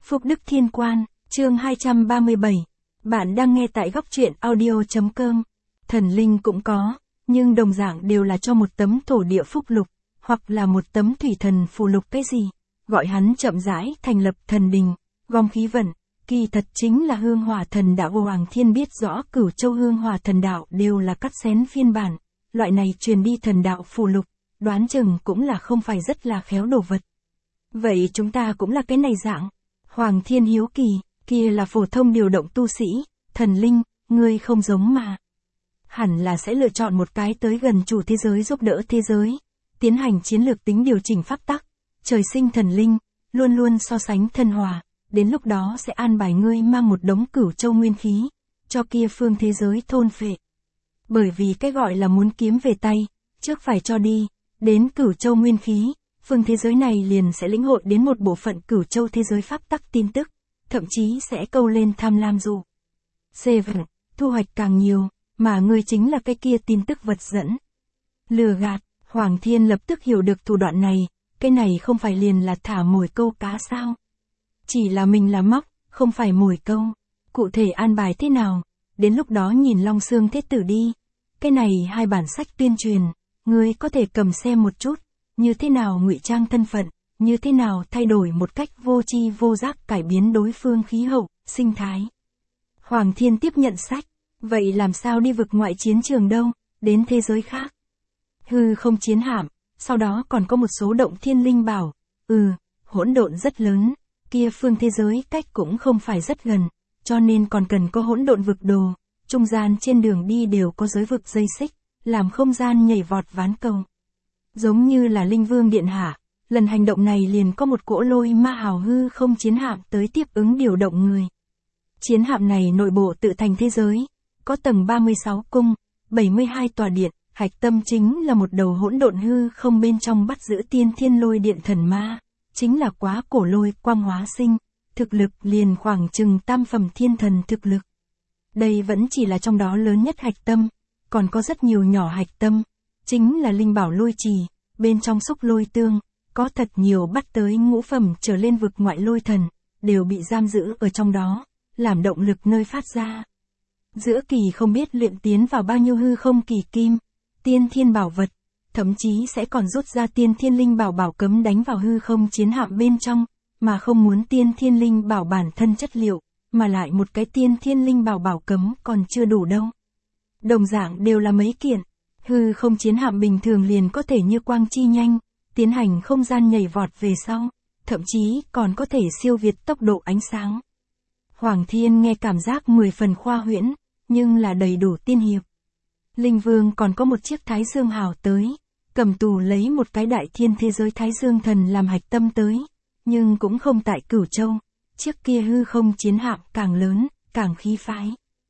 Phúc Đức Thiên Quan, chương 237. Bạn đang nghe tại góc truyện audio.com. Thần linh cũng có, nhưng đồng dạng đều là cho một tấm thổ địa phúc lục, hoặc là một tấm thủy thần phù lục cái gì. Gọi hắn chậm rãi thành lập thần đình, gom khí vận, kỳ thật chính là hương hỏa thần đạo. Hoàng Thiên biết rõ Cửu Châu hương hỏa thần đạo đều là cắt xén phiên bản, loại này truyền đi thần đạo phù lục, đoán chừng cũng là không phải rất là khéo đồ vật. Vậy chúng ta cũng là cái này dạng. Hoàng Thiên hiếu kỳ, kia là phổ thông điều động tu sĩ, thần linh, ngươi không giống mà. Hẳn là sẽ lựa chọn một cái tới gần chủ thế giới giúp đỡ thế giới, tiến hành chiến lược tính điều chỉnh pháp tắc, trời sinh thần linh, luôn luôn so sánh thân hòa, đến lúc đó sẽ an bài ngươi mang một đống Cửu Châu nguyên khí, cho kia phương thế giới thôn phệ. Bởi vì cái gọi là muốn kiếm về tay, trước phải cho đi, đến Cửu Châu nguyên khí, phương thế giới này liền sẽ lĩnh hội đến một bộ phận Cửu Châu thế giới pháp tắc tin tức, thậm chí sẽ câu lên tham lam dụ. C.V. Thu hoạch càng nhiều, mà ngươi chính là cái kia tin tức vật dẫn. Lừa gạt, Hoàng Thiên lập tức hiểu được thủ đoạn này, cái này không phải liền là thả mồi câu cá sao? Chỉ là mình là móc, không phải mồi câu. Cụ thể an bài thế nào? Đến lúc đó nhìn Long Xương Thế Tử đi. Cái này hai bản sách tuyên truyền, ngươi có thể cầm xem một chút, như thế nào ngụy trang thân phận, như thế nào thay đổi một cách vô tri vô giác cải biến đối phương khí hậu, sinh thái. Hoàng Thiên tiếp nhận sách, vậy làm sao đi vực ngoại chiến trường đâu, đến thế giới khác. Hư không chiến hạm, sau đó còn có một số động thiên linh bảo, hỗn độn rất lớn, kia phương thế giới cách cũng không phải rất gần, cho nên còn cần có hỗn độn vực đồ, trung gian trên đường đi đều có giới vực dây xích, làm không gian nhảy vọt ván cầu. Giống như là Linh Vương Điện Hạ, lần hành động này liền có một cỗ lôi ma hào hư không chiến hạm tới tiếp ứng điều động người. Chiến hạm này nội bộ tự thành thế giới, có tầng 36 cung, 72 tòa điện, hạch tâm chính là một đầu hỗn độn hư không bên trong bắt giữ tiên thiên lôi điện thần ma, chính là quá cổ lôi quang hóa sinh, thực lực liền khoảng chừng tam phẩm thiên thần thực lực. Đây vẫn chỉ là trong đó lớn nhất hạch tâm, còn có rất nhiều nhỏ hạch tâm, chính là linh bảo lôi trì, bên trong xúc lôi tương, có thật nhiều bắt tới ngũ phẩm trở lên vực ngoại lôi thần, đều bị giam giữ ở trong đó, làm động lực nơi phát ra. Giữa kỳ không biết luyện tiến vào bao nhiêu hư không kỳ kim, tiên thiên bảo vật, thậm chí sẽ còn rút ra tiên thiên linh bảo bảo cấm đánh vào hư không chiến hạm bên trong, mà không muốn tiên thiên linh bảo bản thân chất liệu, mà lại một cái tiên thiên linh bảo bảo cấm còn chưa đủ đâu. Đồng dạng đều là mấy kiện, hư không chiến hạm bình thường liền có thể như quang chi nhanh, tiến hành không gian nhảy vọt về sau, thậm chí còn có thể siêu việt tốc độ ánh sáng. Hoàng Thiên nghe cảm giác 10 phần khoa huyễn, nhưng là đầy đủ tiên hiệp. Linh Vương còn có một chiếc Thái Dương hào tới, cầm tù lấy một cái đại thiên thế giới Thái Dương thần làm hạch tâm tới, nhưng cũng không tại Cửu Châu, chiếc kia hư không chiến hạm càng lớn, càng khí phái.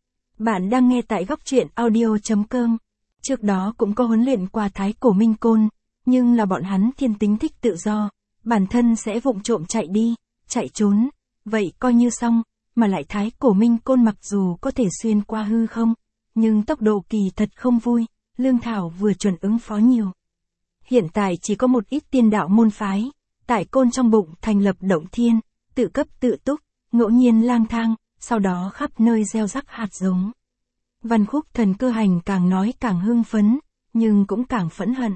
Bạn đang nghe tại góc truyện audio.com. Trước đó cũng có huấn luyện qua Thái Cổ Minh Côn, nhưng là bọn hắn thiên tính thích tự do, bản thân sẽ vụng trộm chạy đi, chạy trốn, vậy coi như xong, mà lại Thái Cổ Minh Côn mặc dù có thể xuyên qua hư không, nhưng tốc độ kỳ thật không vui, lương thảo vừa chuẩn ứng phó nhiều. Hiện tại chỉ có một ít tiên đạo môn phái, tại côn trong bụng thành lập động thiên, tự cấp tự túc, ngẫu nhiên lang thang, sau đó khắp nơi gieo rắc hạt giống. Văn Khúc Thần Cơ Hành càng nói càng hưng phấn, nhưng cũng càng phẫn hận.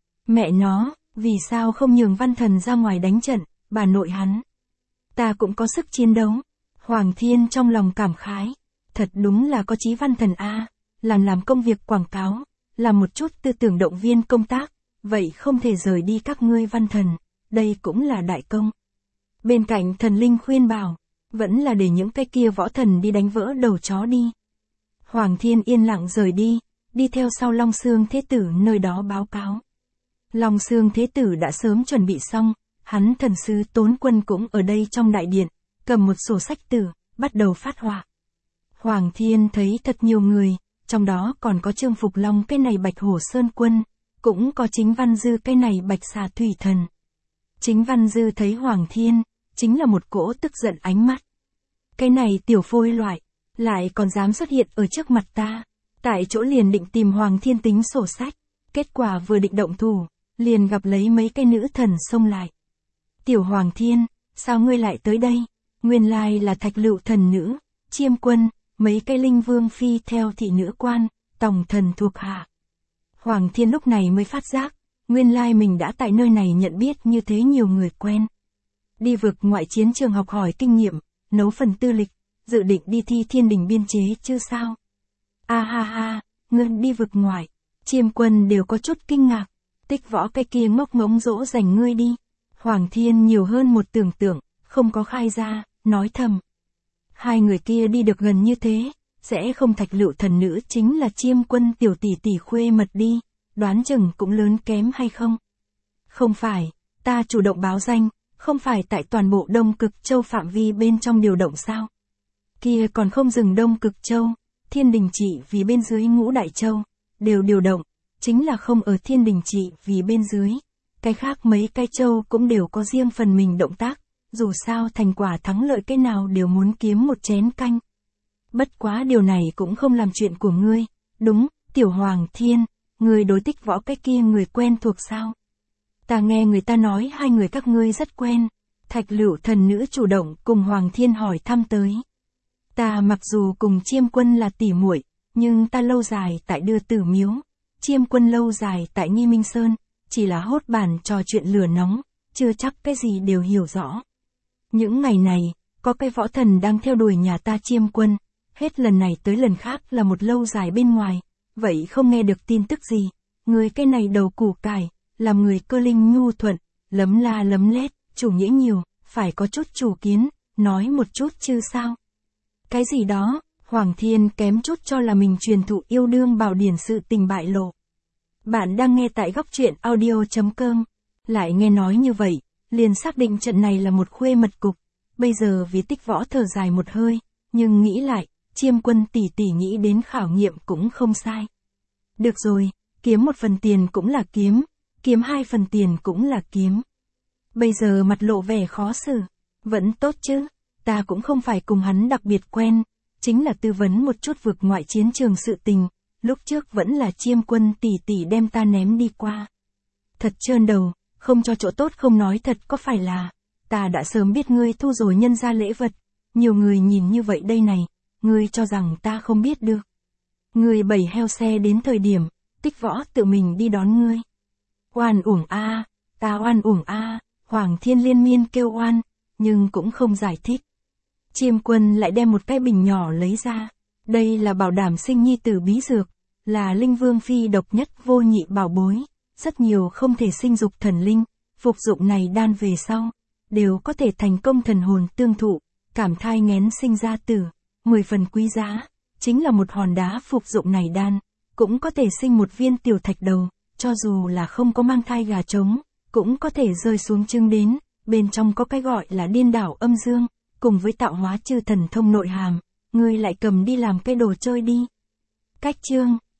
Mẹ nó, vì sao không nhường Văn Thần ra ngoài đánh trận, bà nội hắn. Ta cũng có sức chiến đấu. Hoàng Thiên trong lòng cảm khái. Thật đúng là có chí Văn Thần a, làm công việc quảng cáo, làm một chút tư tưởng động viên công tác, vậy không thể rời đi các ngươi Văn Thần, đây cũng là đại công. Bên cạnh thần linh khuyên bảo, vẫn là để những cái kia võ thần đi đánh vỡ đầu chó đi. Hoàng Thiên yên lặng rời đi, đi theo sau Long Xương Thế Tử nơi đó báo cáo. Long Xương Thế Tử đã sớm chuẩn bị xong, hắn thần sứ Tốn Quân cũng ở đây trong đại điện, cầm một sổ sách tử, bắt đầu phát họa. Hoàng Thiên thấy thật nhiều người, trong đó còn có Trương Phục Long cái này Bạch Hổ Sơn Quân, cũng có Chính Văn Dư cái này Bạch Xà Thủy Thần. Chính Văn Dư thấy Hoàng Thiên, chính là một cỗ tức giận ánh mắt. Cái này tiểu phôi loại, lại còn dám xuất hiện ở trước mặt ta, tại chỗ liền định tìm Hoàng Thiên tính sổ sách, kết quả vừa định động thủ, liền gặp lấy mấy cái nữ thần xông lại. Tiểu Hoàng Thiên, sao ngươi lại tới đây? Nguyên lai là Thạch Lựu thần nữ, Chiêm Quân, mấy cái linh vương phi theo thị nữ quan, tòng thần thuộc hạ. Hoàng Thiên lúc này mới phát giác, nguyên lai mình đã tại nơi này nhận biết như thế nhiều người quen. Đi vực ngoại chiến trường học hỏi kinh nghiệm, nấu phần tư lịch, dự định đi thi thiên đình biên chế chứ sao. A ha ha, ngươi đi vực ngoại, Chiêm Quân đều có chút kinh ngạc, Tích Võ cái kia ngốc ngỗng dỗ dành ngươi đi. Hoàng Thiên nhiều hơn một tưởng tượng, không có khai ra, nói thầm. Hai người kia đi được gần như thế, sẽ không Thạch Lựu thần nữ chính là Chiêm Quân tiểu tỷ tỷ khuê mật đi, đoán chừng cũng lớn kém hay không? Không phải, ta chủ động báo danh, không phải tại toàn bộ Đông Cực Châu phạm vi bên trong điều động sao? Kia còn không dừng Đông Cực Châu, Thiên Đình Trị vì bên dưới Ngũ Đại Châu, đều điều động, chính là không ở Thiên Đình Trị vì bên dưới. Cái khác mấy cái châu cũng đều có riêng phần mình động tác, dù sao thành quả thắng lợi cái nào đều muốn kiếm một chén canh. Bất quá điều này cũng không làm chuyện của ngươi, đúng, Tiểu Hoàng Thiên, ngươi đối Tích Võ cái kia người quen thuộc sao? Ta nghe người ta nói hai người các ngươi rất quen, Thạch Lựu thần nữ chủ động cùng Hoàng Thiên hỏi thăm tới. Ta mặc dù cùng Chiêm Quân là tỷ muội, nhưng ta lâu dài tại Đưa Tử Miếu, Chiêm Quân lâu dài tại Nghi Minh Sơn, chỉ là hốt bàn trò chuyện lửa nóng, chưa chắc cái gì đều hiểu rõ. Những ngày này, có cái võ thần đang theo đuổi nhà ta Chiêm Quân, hết lần này tới lần khác là một lâu dài bên ngoài, vậy không nghe được tin tức gì, người cái này đầu củ cải, làm người cơ linh nhu thuận, lấm la lấm lét, chủ nghĩa nhiều, phải có chút chủ kiến, nói một chút chứ sao. Cái gì đó, Hoàng Thiên kém chút cho là mình truyền thụ yêu đương bảo điển sự tình bại lộ. Bạn đang nghe tại góc truyện audio.com, lại nghe nói như vậy, liền xác định trận này là một khuê mật cục, bây giờ vì Tích Võ thở dài một hơi, nhưng nghĩ lại, Chiêm Quân tỷ tỷ nghĩ đến khảo nghiệm cũng không sai. Được rồi, kiếm một phần tiền cũng là kiếm hai phần tiền cũng là kiếm. Bây giờ mặt lộ vẻ khó xử, vẫn tốt chứ, ta cũng không phải cùng hắn đặc biệt quen, chính là tư vấn một chút vực ngoại chiến trường sự tình, lúc trước vẫn là Chiêm Quân tỷ tỷ đem ta ném đi qua. Thật trơn đầu, không cho chỗ tốt không nói thật có phải là, ta đã sớm biết ngươi thu rồi nhân ra lễ vật, nhiều người nhìn như vậy đây này, ngươi cho rằng ta không biết được. Ngươi bày heo xe đến thời điểm, Tích Võ tự mình đi đón ngươi. Oan uổng a, ta oan uổng a, Hoàng Thiên liên miên kêu oan, nhưng cũng không giải thích. Chiêm Quân lại đem một cái bình nhỏ lấy ra, đây là bảo đảm sinh nhi tử bí dược, là linh vương phi độc nhất vô nhị bảo bối, rất nhiều không thể sinh dục thần linh, phục dụng này đan về sau, đều có thể thành công thần hồn tương thụ, cảm thai nghén sinh ra tử, 10 phần quý giá, chính là một hòn đá phục dụng này đan, cũng có thể sinh một viên tiểu thạch đầu, cho dù là không có mang thai gà trống, cũng có thể rơi xuống chưng đến, bên trong có cái gọi là điên đảo âm dương, cùng với tạo hóa chư thần thông nội hàm, ngươi lại cầm đi làm cái đồ chơi đi. Cách chương